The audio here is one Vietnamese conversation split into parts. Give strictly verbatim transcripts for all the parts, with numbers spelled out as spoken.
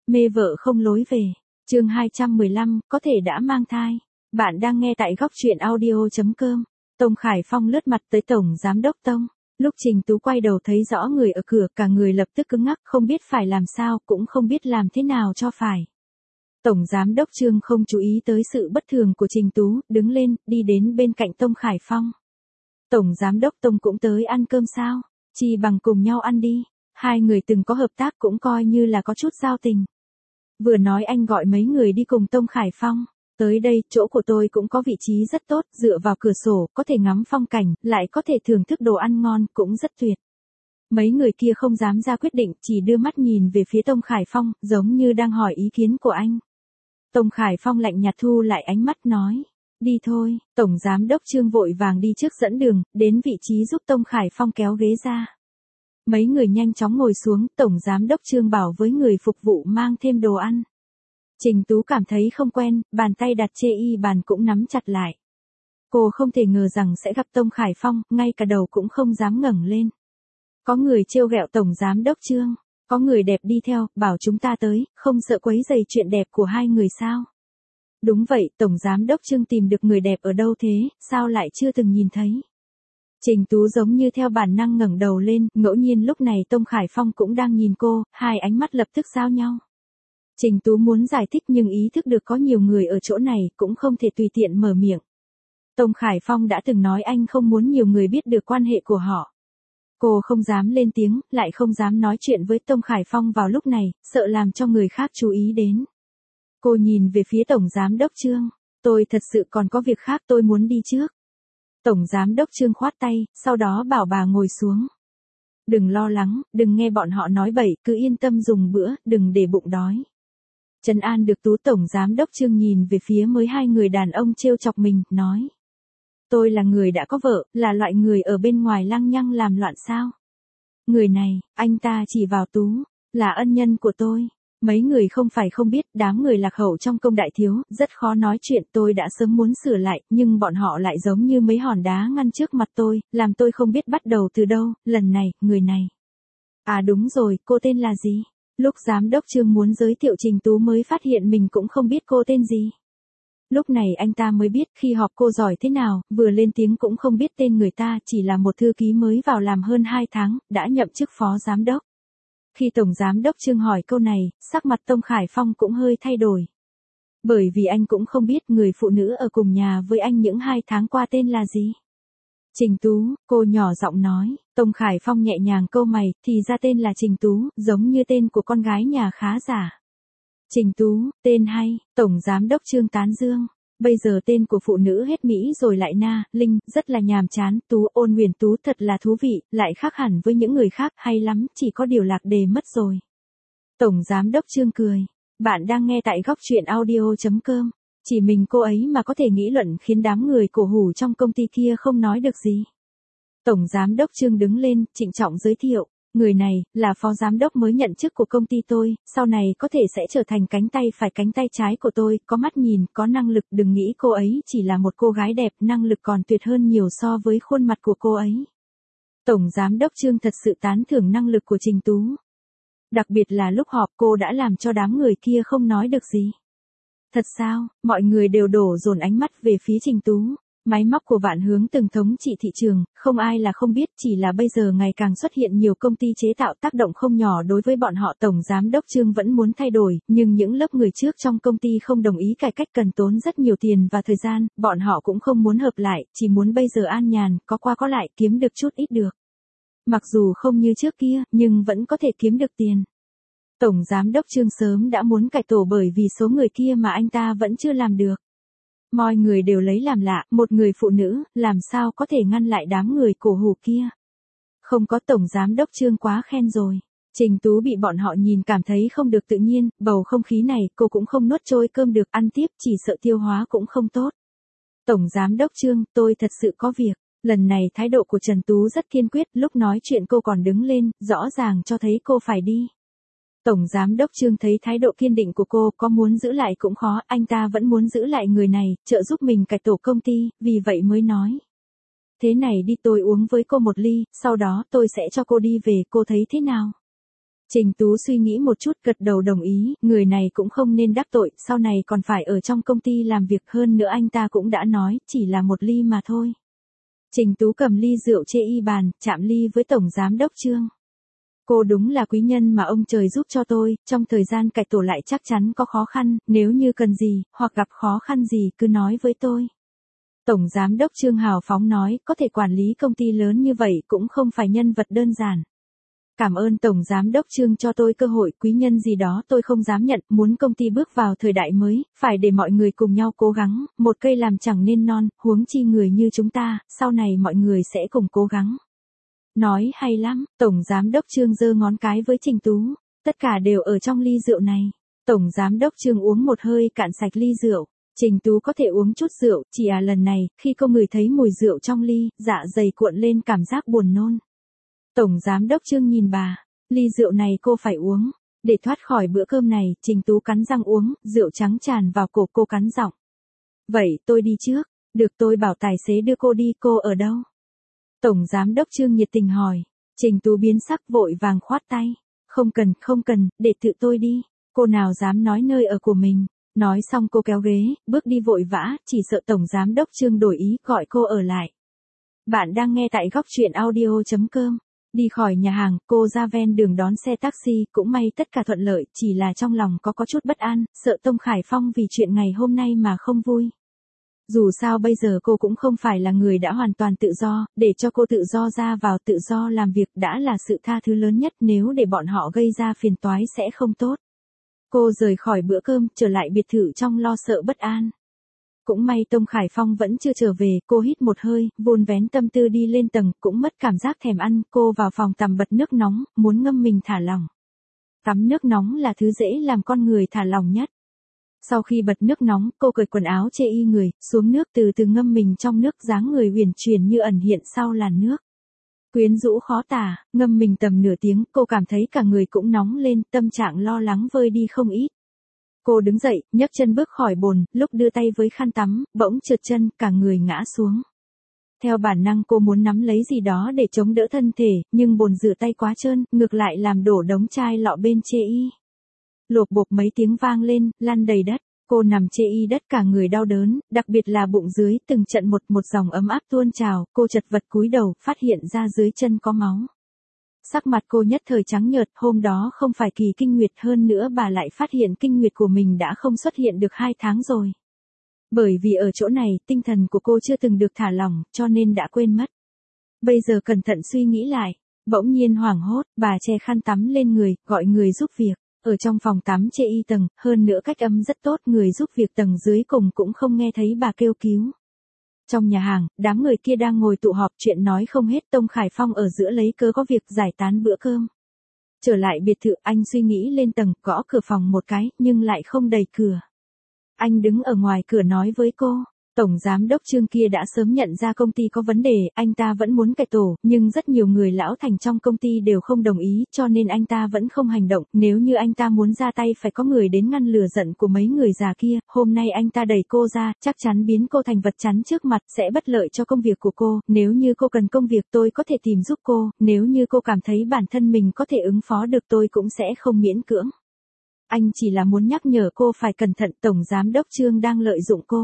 Mê vợ không lối về. Chương hai trăm mười lăm, có thể đã mang thai. Bạn đang nghe tại góc truyện audio chấm com. Tông Khải Phong lướt mặt tới Tổng Giám đốc Tông. Lúc Trình Tú quay đầu thấy rõ người ở cửa, cả người lập tức cứng ngắc, không biết phải làm sao, cũng không biết làm thế nào cho phải. Tổng Giám đốc Trương không chú ý tới sự bất thường của Trình Tú, đứng lên, đi đến bên cạnh Tông Khải Phong. Tổng Giám đốc Tông cũng tới ăn cơm sao? Chi bằng cùng nhau ăn đi. Hai người từng có hợp tác cũng coi như là có chút giao tình. Vừa nói anh gọi mấy người đi cùng Tông Khải Phong. Tới đây, chỗ của tôi cũng có vị trí rất tốt, dựa vào cửa sổ, có thể ngắm phong cảnh, lại có thể thưởng thức đồ ăn ngon, cũng rất tuyệt. Mấy người kia không dám ra quyết định, chỉ đưa mắt nhìn về phía Tông Khải Phong, giống như đang hỏi ý kiến của anh. Tông Khải Phong lạnh nhạt thu lại ánh mắt nói. Đi thôi. Tổng Giám đốc Trương vội vàng đi trước dẫn đường, đến vị trí giúp Tông Khải Phong kéo ghế ra. Mấy người nhanh chóng ngồi xuống, Tổng Giám đốc Trương bảo với người phục vụ mang thêm đồ ăn. Trình Tú cảm thấy không quen, bàn tay đặt chê y bàn cũng nắm chặt lại. Cô không thể ngờ rằng sẽ gặp Tông Khải Phong, ngay cả đầu cũng không dám ngẩng lên. Có người trêu ghẹo Tổng Giám đốc Trương, có người đẹp đi theo, bảo chúng ta tới, không sợ quấy rầy chuyện đẹp của hai người sao? Đúng vậy, Tổng Giám đốc Trương tìm được người đẹp ở đâu thế, sao lại chưa từng nhìn thấy? Trình Tú giống như theo bản năng ngẩng đầu lên, ngẫu nhiên lúc này Tông Khải Phong cũng đang nhìn cô, hai ánh mắt lập tức giao nhau. Trình Tú muốn giải thích nhưng ý thức được có nhiều người ở chỗ này, cũng không thể tùy tiện mở miệng. Tông Khải Phong đã từng nói anh không muốn nhiều người biết được quan hệ của họ. Cô không dám lên tiếng, lại không dám nói chuyện với Tông Khải Phong vào lúc này, sợ làm cho người khác chú ý đến. Cô nhìn về phía Tổng Giám đốc Trương, tôi thật sự còn có việc khác tôi muốn đi trước. Tổng Giám đốc Trương khoát tay, sau đó bảo bà ngồi xuống. Đừng lo lắng, đừng nghe bọn họ nói bậy, cứ yên tâm dùng bữa, đừng để bụng đói. Trấn an được Tú. Tổng Giám đốc Trương nhìn về phía mới hai người đàn ông trêu chọc mình, nói. Tôi là người đã có vợ, là loại người ở bên ngoài lăng nhăng làm loạn sao? Người này, anh ta chỉ vào Tú, là ân nhân của tôi. Mấy người không phải không biết, đám người lạc hậu trong công đại thiếu, rất khó nói chuyện, tôi đã sớm muốn sửa lại, nhưng bọn họ lại giống như mấy hòn đá ngăn trước mặt tôi, làm tôi không biết bắt đầu từ đâu, lần này, người này. À đúng rồi, cô tên là gì? Lúc Giám đốc Trương muốn giới thiệu Trình Tú mới phát hiện mình cũng không biết cô tên gì. Lúc này anh ta mới biết khi họp cô giỏi thế nào, vừa lên tiếng cũng không biết tên người ta, chỉ là một thư ký mới vào làm hơn hai tháng, đã nhậm chức phó giám đốc. Khi Tổng Giám đốc Trương hỏi câu này, sắc mặt Tông Khải Phong cũng hơi thay đổi. Bởi vì anh cũng không biết người phụ nữ ở cùng nhà với anh những hai tháng qua tên là gì. Trình Tú, cô nhỏ giọng nói. Tông Khải Phong nhẹ nhàng câu mày, thì ra tên là Trình Tú, giống như tên của con gái nhà khá giả. Trình Tú, tên hay. Tổng Giám đốc Trương tán dương. Bây giờ tên của phụ nữ hết Mỹ rồi lại na, Linh, rất là nhàm chán. Tú, Ôn Huyền Tú thật là thú vị, lại khác hẳn với những người khác, hay lắm, chỉ có điều lạc đề mất rồi. Tổng Giám đốc Trương cười. Bạn đang nghe tại góc truyện audio chấm com. Chỉ mình cô ấy mà có thể nghĩ luận khiến đám người cổ hủ trong công ty kia không nói được gì. Tổng Giám đốc Trương đứng lên, trịnh trọng giới thiệu. Người này, là phó giám đốc mới nhận chức của công ty tôi, sau này có thể sẽ trở thành cánh tay phải cánh tay trái của tôi, có mắt nhìn, có năng lực, đừng nghĩ cô ấy chỉ là một cô gái đẹp, năng lực còn tuyệt hơn nhiều so với khuôn mặt của cô ấy. Tổng Giám đốc Trương thật sự tán thưởng năng lực của Trình Tú. Đặc biệt là lúc họp cô đã làm cho đám người kia không nói được gì. Thật sao, mọi người đều đổ dồn ánh mắt về phía Trình Tú. Máy móc của Vạn Hướng từng thống trị thị trường, không ai là không biết, chỉ là bây giờ ngày càng xuất hiện nhiều công ty chế tạo tác động không nhỏ đối với bọn họ. Tổng Giám đốc Trương vẫn muốn thay đổi, nhưng những lớp người trước trong công ty không đồng ý cải cách cần tốn rất nhiều tiền và thời gian, bọn họ cũng không muốn hợp lại, chỉ muốn bây giờ an nhàn, có qua có lại, kiếm được chút ít được. Mặc dù không như trước kia, nhưng vẫn có thể kiếm được tiền. Tổng Giám đốc Trương sớm đã muốn cải tổ bởi vì số người kia mà anh ta vẫn chưa làm được. Mọi người đều lấy làm lạ, một người phụ nữ, làm sao có thể ngăn lại đám người cổ hủ kia. Không có Tổng Giám đốc Trương quá khen rồi. Trình Tú bị bọn họ nhìn cảm thấy không được tự nhiên, bầu không khí này cô cũng không nuốt trôi cơm được, ăn tiếp chỉ sợ tiêu hóa cũng không tốt. Tổng Giám đốc Trương, tôi thật sự có việc. Lần này thái độ của Trần Tú rất kiên quyết, lúc nói chuyện cô còn đứng lên, rõ ràng cho thấy cô phải đi. Tổng Giám đốc Trương thấy thái độ kiên định của cô, có muốn giữ lại cũng khó, anh ta vẫn muốn giữ lại người này, trợ giúp mình cải tổ công ty, vì vậy mới nói. Thế này đi, tôi uống với cô một ly, sau đó tôi sẽ cho cô đi về, cô thấy thế nào? Trình Tú suy nghĩ một chút gật đầu đồng ý, người này cũng không nên đắc tội, sau này còn phải ở trong công ty làm việc, hơn nữa anh ta cũng đã nói, chỉ là một ly mà thôi. Trình Tú cầm ly rượu chê y bàn, chạm ly với Tổng Giám Đốc Trương. Cô đúng là quý nhân mà ông trời giúp cho tôi, trong thời gian cải tổ lại chắc chắn có khó khăn, nếu như cần gì, hoặc gặp khó khăn gì cứ nói với tôi. Tổng Giám Đốc Trương hào phóng nói, có thể quản lý công ty lớn như vậy cũng không phải nhân vật đơn giản. Cảm ơn Tổng Giám Đốc Trương cho tôi cơ hội, quý nhân gì đó tôi không dám nhận, muốn công ty bước vào thời đại mới, phải để mọi người cùng nhau cố gắng, một cây làm chẳng nên non, huống chi người như chúng ta, sau này mọi người sẽ cùng cố gắng. Nói hay lắm, Tổng Giám Đốc Trương giơ ngón cái với Trình Tú, tất cả đều ở trong ly rượu này. Tổng Giám Đốc Trương uống một hơi cạn sạch ly rượu, Trình Tú có thể uống chút rượu, chỉ à lần này, khi cô ngửi thấy mùi rượu trong ly, dạ dày cuộn lên cảm giác buồn nôn. Tổng Giám Đốc Trương nhìn bà, ly rượu này cô phải uống, để thoát khỏi bữa cơm này, Trình Tú cắn răng uống, rượu trắng tràn vào cổ cô cắn giọng. Vậy tôi đi trước, được tôi bảo tài xế đưa cô đi, cô ở đâu? Tổng Giám Đốc Trương nhiệt tình hỏi, Trình Tú biến sắc vội vàng khoát tay, không cần, không cần, để tự tôi đi, cô nào dám nói nơi ở của mình. Nói xong cô kéo ghế, bước đi vội vã, chỉ sợ Tổng Giám Đốc Trương đổi ý, gọi cô ở lại. Bạn đang nghe tại góc truyện audio chấm com. Đi khỏi nhà hàng, cô ra ven đường đón xe taxi, cũng may tất cả thuận lợi, chỉ là trong lòng có có chút bất an, sợ Tông Khải Phong vì chuyện ngày hôm nay mà không vui. Dù sao bây giờ cô cũng không phải là người đã hoàn toàn tự do, để cho cô tự do ra vào tự do làm việc đã là sự tha thứ lớn nhất, nếu để bọn họ gây ra phiền toái sẽ không tốt. Cô rời khỏi bữa cơm, trở lại biệt thự trong lo sợ bất an. Cũng may Tông Khải Phong vẫn chưa trở về, cô hít một hơi, vun vén tâm tư đi lên tầng, cũng mất cảm giác thèm ăn, cô vào phòng tắm bật nước nóng, muốn ngâm mình thả lỏng. Tắm nước nóng là thứ dễ làm con người thả lỏng nhất. Sau khi bật nước nóng, cô cởi quần áo chê y người, xuống nước từ từ ngâm mình trong nước, dáng người huyền chuyển như ẩn hiện sau làn nước. Quyến rũ khó tả, ngâm mình tầm nửa tiếng, cô cảm thấy cả người cũng nóng lên, tâm trạng lo lắng vơi đi không ít. Cô đứng dậy, nhấc chân bước khỏi bồn, lúc đưa tay với khăn tắm, bỗng trượt chân, cả người ngã xuống. Theo bản năng cô muốn nắm lấy gì đó để chống đỡ thân thể, nhưng bồn rửa tay quá trơn, ngược lại làm đổ đống chai lọ bên chê y. Lộp bộp mấy tiếng vang lên, lăn đầy đất. Cô nằm chê y đất cả người đau đớn, đặc biệt là bụng dưới, từng trận một một dòng ấm áp tuôn trào, cô chật vật cúi đầu, phát hiện ra dưới chân có máu. Sắc mặt cô nhất thời trắng nhợt, hôm đó không phải kỳ kinh nguyệt, hơn nữa bà lại phát hiện kinh nguyệt của mình đã không xuất hiện được hai tháng rồi. Bởi vì ở chỗ này, tinh thần của cô chưa từng được thả lỏng, cho nên đã quên mất. Bây giờ cẩn thận suy nghĩ lại, bỗng nhiên hoảng hốt, bà che khăn tắm lên người, gọi người giúp việc. Ở trong phòng tắm chê y tầng, hơn nữa cách âm rất tốt, người giúp việc tầng dưới cùng cũng không nghe thấy bà kêu cứu. Trong nhà hàng, đám người kia đang ngồi tụ họp, chuyện nói không hết, Tông Khải Phong ở giữa lấy cớ có việc giải tán bữa cơm. Trở lại biệt thự, anh suy nghĩ lên tầng, gõ cửa phòng một cái, nhưng lại không đẩy cửa. Anh đứng ở ngoài cửa nói với cô, Tổng Giám Đốc Trương kia đã sớm nhận ra công ty có vấn đề, anh ta vẫn muốn cải tổ, nhưng rất nhiều người lão thành trong công ty đều không đồng ý, cho nên anh ta vẫn không hành động, nếu như anh ta muốn ra tay phải có người đến ngăn lửa giận của mấy người già kia, hôm nay anh ta đẩy cô ra, chắc chắn biến cô thành vật chắn trước mặt, sẽ bất lợi cho công việc của cô, nếu như cô cần công việc tôi có thể tìm giúp cô, nếu như cô cảm thấy bản thân mình có thể ứng phó được tôi cũng sẽ không miễn cưỡng. Anh chỉ là muốn nhắc nhở cô phải cẩn thận, Tổng Giám Đốc Trương đang lợi dụng cô.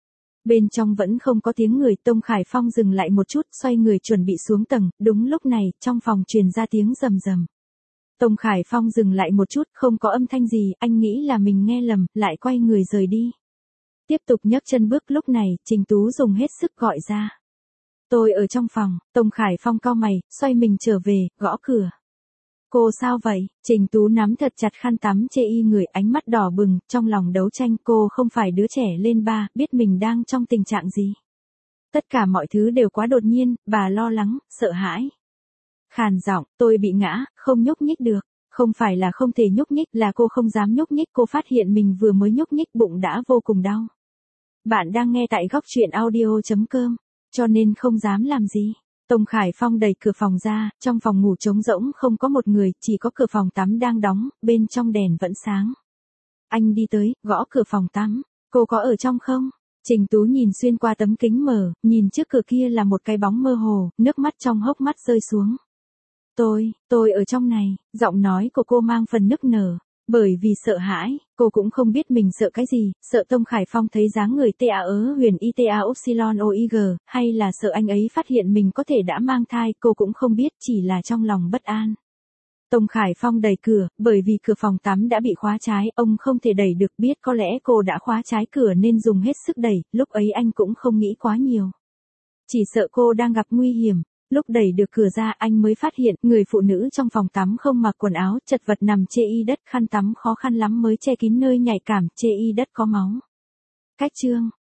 Bên trong vẫn không có tiếng người, Tông Khải Phong dừng lại một chút, xoay người chuẩn bị xuống tầng, đúng lúc này, trong phòng truyền ra tiếng rầm rầm. Tông Khải Phong dừng lại một chút, không có âm thanh gì, anh nghĩ là mình nghe lầm, lại quay người rời đi. Tiếp tục nhấc chân bước, lúc này, Trình Tú dùng hết sức gọi ra. Tôi ở trong phòng, Tông Khải Phong cau mày, xoay mình trở về, gõ cửa. Cô sao vậy? Trình Tú nắm thật chặt khăn tắm chê y người, ánh mắt đỏ bừng, trong lòng đấu tranh, cô không phải đứa trẻ lên ba, biết mình đang trong tình trạng gì. Tất cả mọi thứ đều quá đột nhiên, bà lo lắng, sợ hãi. Khàn giọng, tôi bị ngã, không nhúc nhích được. Không phải là không thể nhúc nhích, là cô không dám nhúc nhích, cô phát hiện mình vừa mới nhúc nhích bụng đã vô cùng đau. Bạn đang nghe tại góc truyện audio chấm com, cho nên không dám làm gì. Tông Khải Phong đẩy cửa phòng ra, trong phòng ngủ trống rỗng không có một người, chỉ có cửa phòng tắm đang đóng, bên trong đèn vẫn sáng. Anh đi tới, gõ cửa phòng tắm, cô có ở trong không? Trình Tú nhìn xuyên qua tấm kính mở, nhìn trước cửa kia là một cái bóng mơ hồ, nước mắt trong hốc mắt rơi xuống. Tôi, tôi ở trong này, giọng nói của cô mang phần nức nở. Bởi vì sợ hãi, cô cũng không biết mình sợ cái gì, sợ Tông Khải Phong thấy dáng người tê a ớ huyền y tê a upsilon o i g, hay là sợ anh ấy phát hiện mình có thể đã mang thai, cô cũng không biết, chỉ là trong lòng bất an. Tông Khải Phong đẩy cửa, bởi vì cửa phòng tắm đã bị khóa trái, ông không thể đẩy được, biết có lẽ cô đã khóa trái cửa nên dùng hết sức đẩy, lúc ấy anh cũng không nghĩ quá nhiều. Chỉ sợ cô đang gặp nguy hiểm. Lúc đẩy được cửa ra anh mới phát hiện người phụ nữ trong phòng tắm không mặc quần áo, chật vật nằm chê y đất, khăn tắm khó khăn lắm mới che kín nơi nhạy cảm, chê y đất có máu. Cách chương